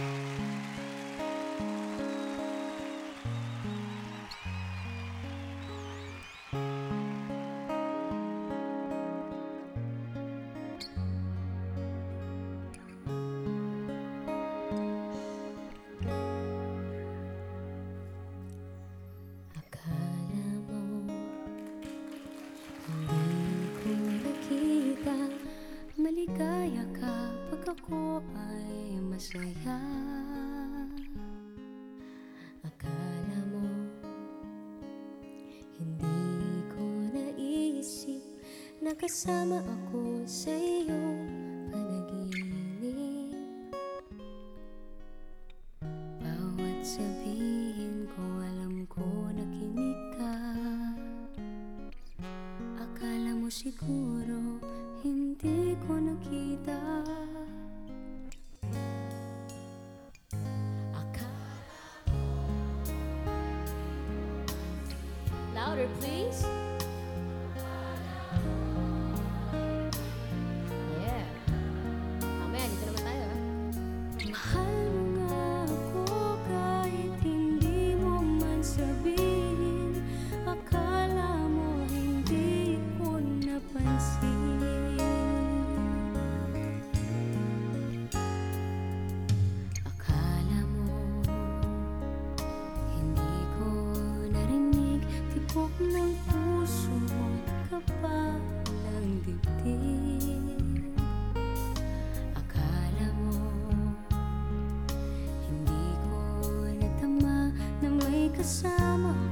Maligaya ka pag ako ay masaya. Akala mo hindi ko naisip na kasama ako sa iyong panaginip. Bawat sabihin ko alam ko na kinig ka. Akala mo siguro hindi ko nakita. Louder, please. Yeah. Mamaya, dito naman tayo, ha? Mahal mo nga ako kahit hindi mo man sabihin. Akala mo hindi ko napansin. Ng puso mo't kapal ng dibdib. Akala mo hindi ko natama na may kasama